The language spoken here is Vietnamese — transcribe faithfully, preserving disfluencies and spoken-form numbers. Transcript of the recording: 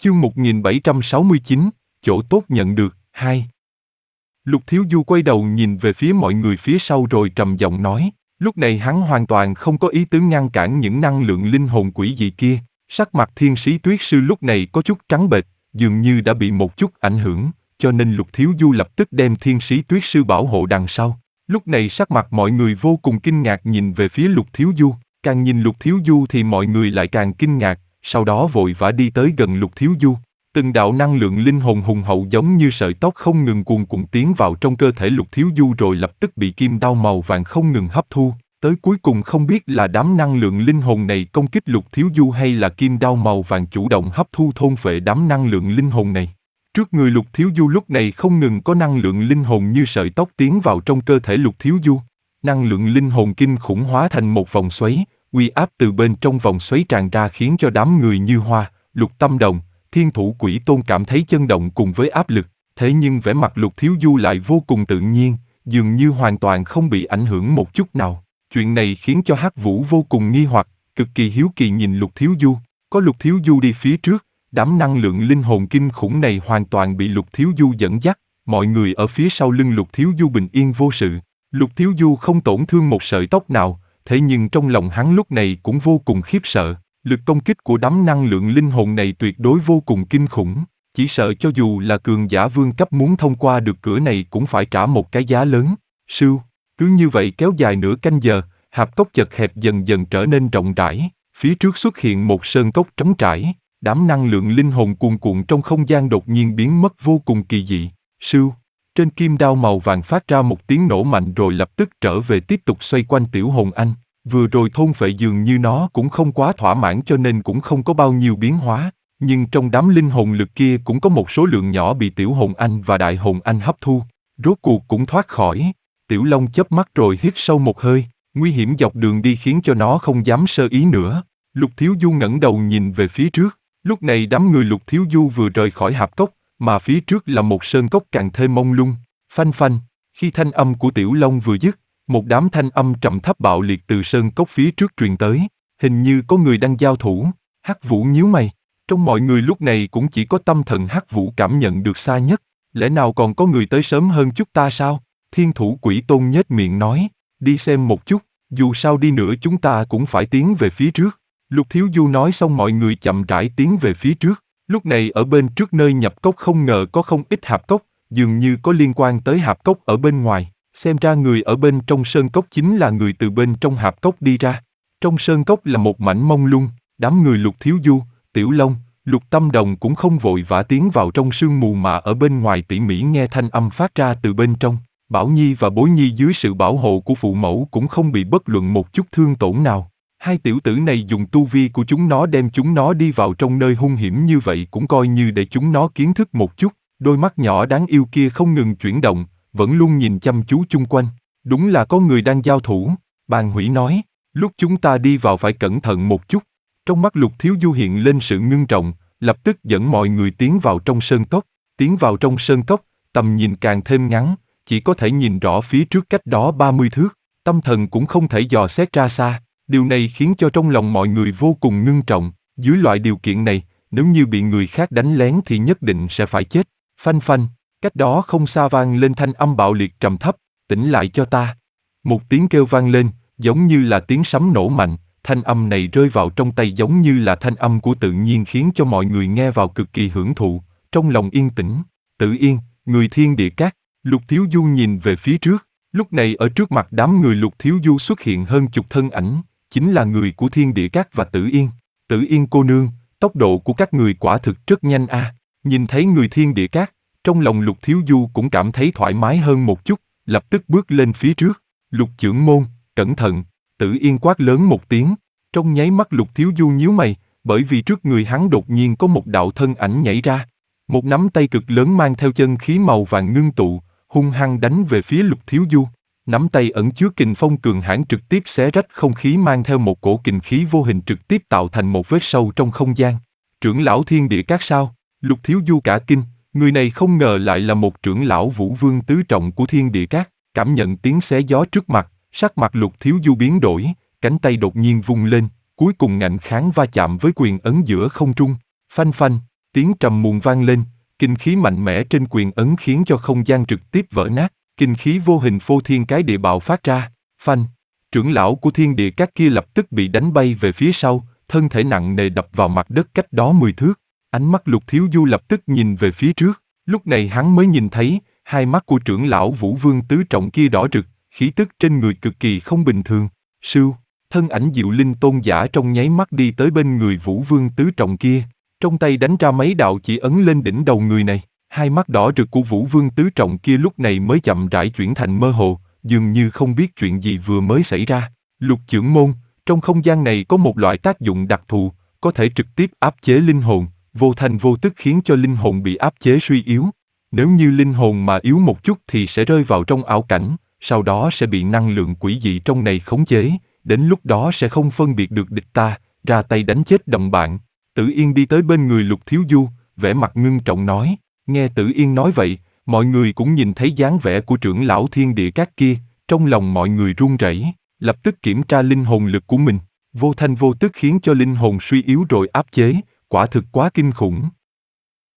Chương một nghìn bảy trăm sáu mươi chín, chỗ tốt nhận được, hai. Lục Thiếu Du quay đầu nhìn về phía mọi người phía sau rồi trầm giọng nói, lúc này hắn hoàn toàn không có ý tứ ngăn cản những năng lượng linh hồn quỷ dị kia, sắc mặt Thiên Sĩ Tuyết Sư lúc này có chút trắng bệch, dường như đã bị một chút ảnh hưởng, cho nên Lục Thiếu Du lập tức đem Thiên Sĩ Tuyết Sư bảo hộ đằng sau. Lúc này sắc mặt mọi người vô cùng kinh ngạc nhìn về phía Lục Thiếu Du, càng nhìn Lục Thiếu Du thì mọi người lại càng kinh ngạc, sau đó vội vã đi tới gần Lục Thiếu Du. Từng đạo năng lượng linh hồn hùng hậu giống như sợi tóc không ngừng cuồn cuộn tiến vào trong cơ thể Lục Thiếu Du rồi lập tức bị kim đao màu vàng không ngừng hấp thu, tới cuối cùng không biết là đám năng lượng linh hồn này công kích Lục Thiếu Du hay là kim đao màu vàng chủ động hấp thu thôn phệ đám năng lượng linh hồn này. Trước người Lục Thiếu Du lúc này không ngừng có năng lượng linh hồn như sợi tóc tiến vào trong cơ thể Lục Thiếu Du. Năng lượng linh hồn kinh khủng hóa thành một vòng xoáy, uy áp từ bên trong vòng xoáy tràn ra khiến cho đám người như Hoa, Lục Tâm Đồng, Thiên Thủ Quỷ Tôn cảm thấy chấn động cùng với áp lực, thế nhưng vẻ mặt Lục Thiếu Du lại vô cùng tự nhiên, dường như hoàn toàn không bị ảnh hưởng một chút nào. Chuyện này khiến cho Hắc Vũ vô cùng nghi hoặc, cực kỳ hiếu kỳ nhìn Lục Thiếu Du. Có Lục Thiếu Du đi phía trước, đám năng lượng linh hồn kinh khủng này hoàn toàn bị Lục Thiếu Du dẫn dắt, mọi người ở phía sau lưng Lục Thiếu Du bình yên vô sự. Lục Thiếu Du không tổn thương một sợi tóc nào, thế nhưng trong lòng hắn lúc này cũng vô cùng khiếp sợ. Lực công kích của đám năng lượng linh hồn này tuyệt đối vô cùng kinh khủng, chỉ sợ cho dù là cường giả vương cấp muốn thông qua được cửa này cũng phải trả một cái giá lớn. Sưu, cứ như vậy kéo dài nửa canh giờ, hạp cốc chật hẹp dần dần trở nên rộng rãi, phía trước xuất hiện một sơn cốc trống trải, đám năng lượng linh hồn cuồn cuộn trong không gian đột nhiên biến mất vô cùng kỳ dị. Sưu, trên kim đao màu vàng phát ra một tiếng nổ mạnh rồi lập tức trở về tiếp tục xoay quanh Tiểu Hồn Anh. Vừa rồi thôn phệ dường như nó cũng không quá thỏa mãn cho nên cũng không có bao nhiêu biến hóa, nhưng trong đám linh hồn lực kia cũng có một số lượng nhỏ bị Tiểu Hồn Anh và Đại Hồn Anh hấp thu, rốt cuộc cũng thoát khỏi. Tiểu Long chớp mắt rồi hít sâu một hơi, nguy hiểm dọc đường đi khiến cho nó không dám sơ ý nữa. Lục Thiếu Du ngẩng đầu nhìn về phía trước, lúc này đám người Lục Thiếu Du vừa rời khỏi hạp cốc, mà phía trước là một sơn cốc càng thêm mông lung. Phanh phanh, khi thanh âm của Tiểu Long vừa dứt, một đám thanh âm trầm thấp bạo liệt từ sơn cốc phía trước truyền tới, hình như có người đang giao thủ. Hắc Vũ nhíu mày, trong mọi người lúc này cũng chỉ có tâm thần Hắc Vũ cảm nhận được xa nhất, lẽ nào còn có người tới sớm hơn chút ta sao? Thiên Thủ Quỷ Tôn nhếch miệng nói, đi xem một chút, dù sao đi nữa chúng ta cũng phải tiến về phía trước. Lục Thiếu Du nói xong mọi người chậm rãi tiến về phía trước, lúc này ở bên trước nơi nhập cốc không ngờ có không ít hạp cốc, dường như có liên quan tới hạp cốc ở bên ngoài. Xem ra người ở bên trong sơn cốc chính là người từ bên trong hạp cốc đi ra. Trong sơn cốc là một mảnh mông lung, đám người Lục Thiếu Du, Tiểu Long, Lục Tâm Đồng cũng không vội vã tiến vào trong sương mù mà ở bên ngoài tỉ mỉ nghe thanh âm phát ra từ bên trong. Bảo Nhi và Bối Nhi dưới sự bảo hộ của phụ mẫu cũng không bị bất luận một chút thương tổn nào. Hai tiểu tử này dùng tu vi của chúng nó đem chúng nó đi vào trong nơi hung hiểm như vậy cũng coi như để chúng nó kiến thức một chút. Đôi mắt nhỏ đáng yêu kia không ngừng chuyển động, vẫn luôn nhìn chăm chú chung quanh. Đúng là có người đang giao thủ, Bàn Hủy nói, lúc chúng ta đi vào phải cẩn thận một chút. Trong mắt Lục Thiếu Du hiện lên sự ngưng trọng, lập tức dẫn mọi người tiến vào trong sơn cốc. Tiến vào trong sơn cốc, tầm nhìn càng thêm ngắn, chỉ có thể nhìn rõ phía trước cách đó ba mươi thước, tâm thần cũng không thể dò xét ra xa. Điều này khiến cho trong lòng mọi người vô cùng ngưng trọng, dưới loại điều kiện này, nếu như bị người khác đánh lén thì nhất định sẽ phải chết. Phanh phanh, cách đó không xa vang lên thanh âm bạo liệt trầm thấp, tỉnh lại cho ta. Một tiếng kêu vang lên, giống như là tiếng sấm nổ mạnh, thanh âm này rơi vào trong tay giống như là thanh âm của tự nhiên khiến cho mọi người nghe vào cực kỳ hưởng thụ, trong lòng yên tĩnh. Tử Yên, người Thiên Địa Các. Lục Thiếu Du nhìn về phía trước, lúc này ở trước mặt đám người Lục Thiếu Du xuất hiện hơn chục thân ảnh, chính là người của Thiên Địa Các và Tử Yên. Tử Yên cô nương, tốc độ của các người quả thực rất nhanh a. À. Nhìn thấy người Thiên Địa Các, trong lòng Lục Thiếu Du cũng cảm thấy thoải mái hơn một chút, lập tức bước lên phía trước. Lục trưởng môn, cẩn thận, Tử Yên quát lớn một tiếng. Trong nháy mắt Lục Thiếu Du nhíu mày, bởi vì trước người hắn đột nhiên có một đạo thân ảnh nhảy ra. Một nắm tay cực lớn mang theo chân khí màu vàng ngưng tụ, hung hăng đánh về phía Lục Thiếu Du. Nắm tay ẩn chứa kình phong cường hãn trực tiếp xé rách không khí mang theo một cổ kình khí vô hình trực tiếp tạo thành một vết sâu trong không gian. Trưởng lão Thiên Địa Các sao? Lục Thiếu Du cả kinh, người này không ngờ lại là một trưởng lão Vũ Vương tứ trọng của Thiên Địa Các. Cảm nhận tiếng xé gió trước mặt, sắc mặt Lục Thiếu Du biến đổi, cánh tay đột nhiên vung lên, cuối cùng ngạnh kháng va chạm với quyền ấn giữa không trung. Phanh phanh, Tiếng trầm muộn vang lên, kinh khí mạnh mẽ trên quyền ấn khiến cho không gian trực tiếp vỡ nát, kinh khí vô hình phô thiên cái địa bạo phát ra, phanh. Trưởng lão của thiên địa các kia lập tức bị đánh bay về phía sau, thân thể nặng nề đập vào mặt đất cách đó mười thước. Ánh mắt Lục Thiếu Du lập tức nhìn về phía trước, lúc này hắn mới nhìn thấy, hai mắt của trưởng lão Vũ Vương tứ trọng kia đỏ rực, khí tức trên người cực kỳ không bình thường. Sưu, thân ảnh Diệu Linh tôn giả trong nháy mắt đi tới bên người Vũ Vương tứ trọng kia, trong tay đánh ra mấy đạo chỉ ấn lên đỉnh đầu người này. Hai mắt đỏ rực của Vũ Vương tứ trọng kia lúc này mới chậm rãi chuyển thành mơ hồ, dường như không biết chuyện gì vừa mới xảy ra. Lục trưởng môn, trong không gian này có một loại tác dụng đặc thù, có thể trực tiếp áp chế linh hồn, vô thành vô tức khiến cho linh hồn bị áp chế suy yếu. Nếu như linh hồn mà yếu một chút thì sẽ rơi vào trong ảo cảnh, sau đó sẽ bị năng lượng quỷ dị trong này khống chế, đến lúc đó sẽ không phân biệt được địch ta, ra tay đánh chết đồng bạn. Tử Yên đi tới bên người Lục Thiếu Du, vẻ mặt ngưng trọng nói. Nghe Tử Yên nói vậy, mọi người cũng nhìn thấy dáng vẻ của trưởng lão thiên địa các kia, trong lòng mọi người run rẩy, lập tức kiểm tra linh hồn lực của mình, vô thanh vô tức khiến cho linh hồn suy yếu rồi áp chế, quả thực quá kinh khủng.